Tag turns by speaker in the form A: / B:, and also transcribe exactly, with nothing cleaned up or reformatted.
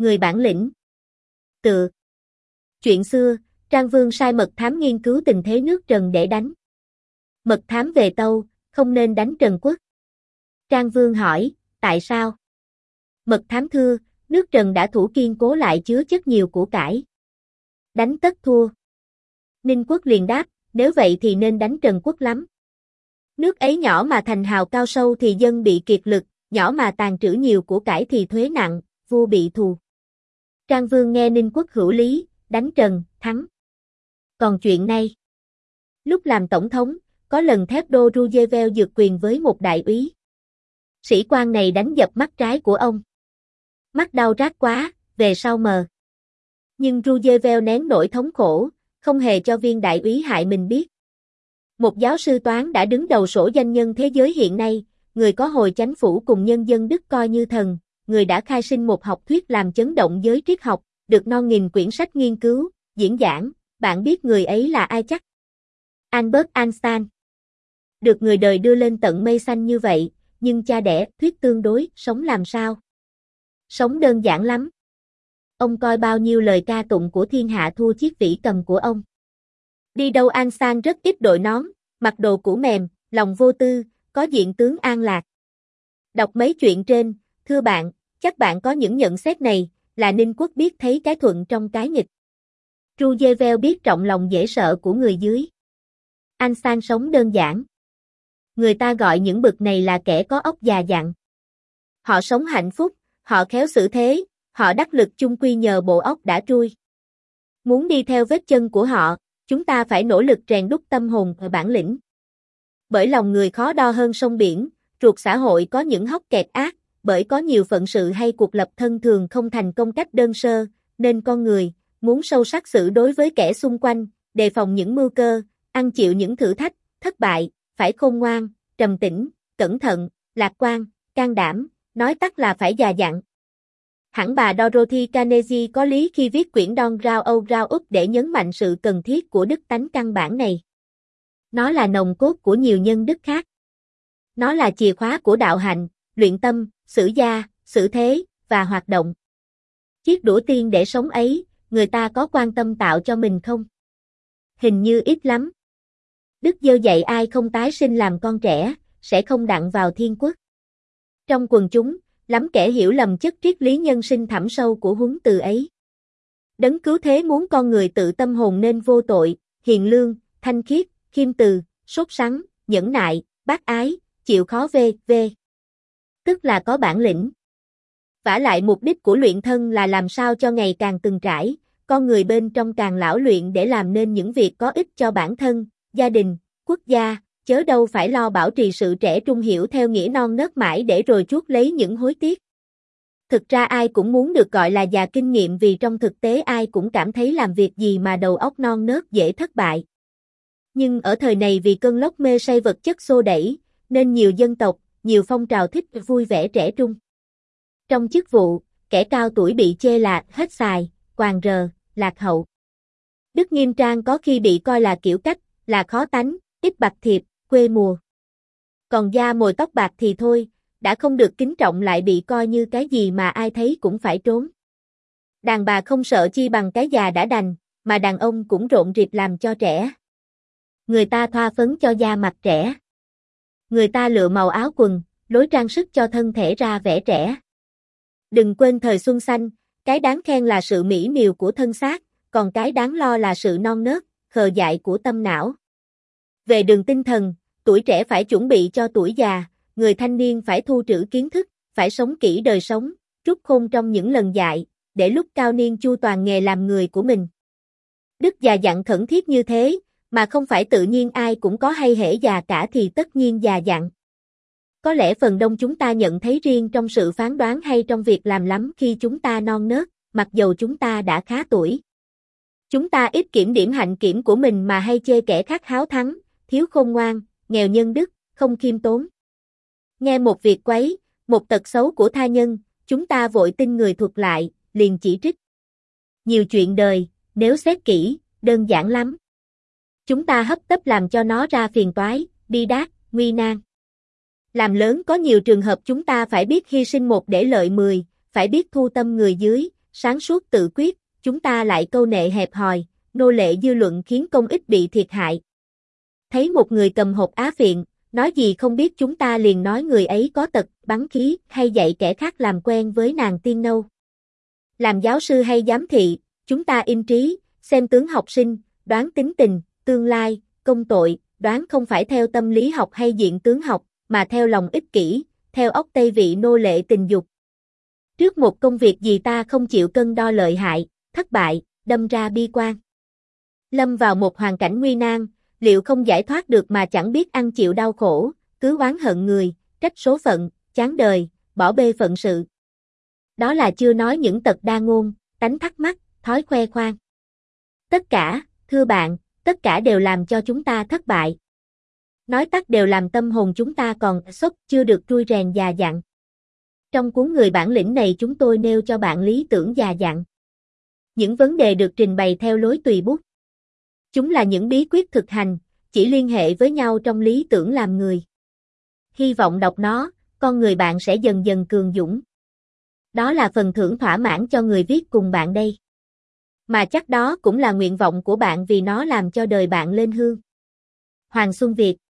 A: Người bản lĩnh. Tựa. Chuyện xưa, Trang Vương sai mật thám nghiên cứu tình thế nước Trần để đánh. Mật thám về tâu, không nên đánh Trần quốc. Trang Vương hỏi, tại sao? Mật thám thưa, nước Trần đã thủ kiên cố lại chứa chất nhiều của cải. Đánh tất thua. Ninh quốc liền đáp, nếu vậy thì nên đánh Trần quốc lắm. Nước ấy nhỏ mà thành hào cao sâu thì dân bị kiệt lực, nhỏ mà tàn trữ nhiều của cải thì thuế nặng, vua bị thù. Trang Vương nghe Ninh quốc hữu lý, đánh Trần, thắng. Còn chuyện này, lúc làm tổng thống, có lần thép đô Roosevelt dược quyền với một đại úy. Sĩ quan này đánh dập mắt trái của ông. Mắt đau rát quá, về sau mờ. Nhưng Roosevelt nén nỗi thống khổ, không hề cho viên đại úy hại mình biết. Một giáo sư toán đã đứng đầu sổ danh nhân thế giới hiện nay, người có hồi chánh phủ cùng nhân dân Đức coi như thần, người đã khai sinh một học thuyết làm chấn động giới triết học, được non nghìn quyển sách nghiên cứu, diễn giảng, bạn biết người ấy là ai chắc? Albert Einstein. Được người đời đưa lên tận mây xanh như vậy, nhưng cha đẻ, thuyết tương đối, sống làm sao? Sống đơn giản lắm. Ông coi bao nhiêu lời ca tụng của thiên hạ thua chiếc vĩ cầm của ông. Đi đâu Einstein rất ít đội nón, mặc đồ cũ mềm, lòng vô tư, có diện tướng an lạc. Đọc mấy chuyện trên, thưa bạn, chắc bạn có những nhận xét này, là Ninh quốc biết thấy cái thuận trong cái nghịch. Roosevelt biết trọng lòng dễ sợ của người dưới. Einstein sống đơn giản. Người ta gọi những bậc này là kẻ có óc già dặn. Họ sống hạnh phúc, họ khéo xử thế, họ đắc lực chung quy nhờ bộ óc đã trui. Muốn đi theo vết chân của họ, chúng ta phải nỗ lực rèn đúc tâm hồn và bản lĩnh. Bởi lòng người khó đo hơn sông biển, ruột xã hội có những hốc kẹt ác, bởi có nhiều phận sự hay cuộc lập thân thường không thành công cách đơn sơ, nên con người, muốn sâu sắc xử đối với kẻ xung quanh, đề phòng những mưu cơ, ăn chịu những thử thách, thất bại, phải khôn ngoan, trầm tĩnh, cẩn thận, lạc quan, can đảm, nói tắt là phải già dặn. Hẳn bà Dorothy Carnegie có lý khi viết quyển Don Round Out Round Up để nhấn mạnh sự cần thiết của đức tánh căn bản này. Nó là nòng cốt của nhiều nhân đức khác. Nó là chìa khóa của đạo hạnh, luyện tâm, xử gia, xử thế, và hoạt động. Chiếc đũa tiên để sống ấy, người ta có quan tâm tạo cho mình không? Hình như ít lắm. Đức Giêsu dạy ai không tái sinh làm con trẻ, sẽ không đặng vào thiên quốc. Trong quần chúng, lắm kẻ hiểu lầm chất triết lý nhân sinh thẳm sâu của huấn từ ấy. Đấng cứu thế muốn con người tự tâm hồn nên vô tội, hiền lương, thanh khiết, khiêm từ, sốt sắng, nhẫn nại, bác ái, chịu khó vê, vê. Tức là có bản lĩnh. Vả lại mục đích của luyện thân là làm sao cho ngày càng từng trải, con người bên trong càng lão luyện để làm nên những việc có ích cho bản thân, gia đình, quốc gia, chớ đâu phải lo bảo trì sự trẻ trung hiểu theo nghĩa non nớt mãi để rồi chuốc lấy những hối tiếc. Thực ra ai cũng muốn được gọi là già kinh nghiệm vì trong thực tế ai cũng cảm thấy làm việc gì mà đầu óc non nớt dễ thất bại. Nhưng ở thời này vì cơn lốc mê say vật chất xô đẩy, nên nhiều dân tộc, nhiều phong trào thích vui vẻ trẻ trung. Trong chức vụ, kẻ cao tuổi bị chê là hết xài, quàng rờ, lạc hậu. Đức Nghiêm Trang có khi bị coi là kiểu cách, là khó tánh, ít bạc thiệp, quê mùa. Còn da mồi tóc bạc thì thôi, đã không được kính trọng lại bị coi như cái gì mà ai thấy cũng phải trốn. Đàn bà không sợ chi bằng cái già đã đành, mà đàn ông cũng rộn rịp làm cho trẻ. Người ta thoa phấn cho da mặt trẻ. Người ta lựa màu áo quần, lối trang sức cho thân thể ra vẻ trẻ. Đừng quên thời xuân xanh, cái đáng khen là sự mỹ miều của thân xác, còn cái đáng lo là sự non nớt, khờ dại của tâm não. Về đường tinh thần, tuổi trẻ phải chuẩn bị cho tuổi già, người thanh niên phải thu trữ kiến thức, phải sống kỹ đời sống, rút khôn trong những lần dại, để lúc cao niên chu toàn nghề làm người của mình. Đức già dặn khẩn thiết như thế, mà không phải tự nhiên ai cũng có hay hễ già cả thì tất nhiên già dặn. Có lẽ phần đông chúng ta nhận thấy riêng trong sự phán đoán hay trong việc làm lắm khi chúng ta non nớt, mặc dầu chúng ta đã khá tuổi. Chúng ta ít kiểm điểm hạnh kiểm của mình mà hay chê kẻ khác háo thắng, thiếu khôn ngoan, nghèo nhân đức, không khiêm tốn. Nghe một việc quấy, một tật xấu của tha nhân, chúng ta vội tin người thuật lại, liền chỉ trích. Nhiều chuyện đời, nếu xét kỹ, đơn giản lắm. Chúng ta hấp tấp làm cho nó ra phiền toái, bi đát, nguy nan. Làm lớn có nhiều trường hợp chúng ta phải biết hy sinh một để lợi mười, phải biết thu tâm người dưới, sáng suốt tự quyết, chúng ta lại câu nệ hẹp hòi, nô lệ dư luận khiến công ích bị thiệt hại. Thấy một người cầm hộp á phiện, nói gì không biết chúng ta liền nói người ấy có tật, bắn khí, hay dạy kẻ khác làm quen với nàng tiên nâu. Làm giáo sư hay giám thị, chúng ta in trí, xem tướng học sinh, đoán tính tình, tương lai, công tội, đoán không phải theo tâm lý học hay diện tướng học, mà theo lòng ích kỷ, theo óc tây vị nô lệ tình dục. Trước một công việc gì ta không chịu cân đo lợi hại, thất bại, đâm ra bi quan. Lâm vào một hoàn cảnh nguy nan, liệu không giải thoát được mà chẳng biết ăn chịu đau khổ, cứ oán hận người, trách số phận, chán đời, bỏ bê phận sự. Đó là chưa nói những tật đa ngôn, tánh thắc mắc, thói khoe khoang. Tất cả, thưa bạn, tất cả đều làm cho chúng ta thất bại. Nói tắt đều làm tâm hồn chúng ta còn sốc, chưa được trui rèn già dặn. Trong cuốn Người bản lĩnh này chúng tôi nêu cho bạn lý tưởng già dặn. Những vấn đề được trình bày theo lối tùy bút. Chúng là những bí quyết thực hành, chỉ liên hệ với nhau trong lý tưởng làm người. Hy vọng đọc nó, con người bạn sẽ dần dần cường dũng. Đó là phần thưởng thỏa mãn cho người viết cùng bạn đây. Mà chắc đó cũng là nguyện vọng của bạn vì nó làm cho đời bạn lên hương. Hoàng Xuân Việt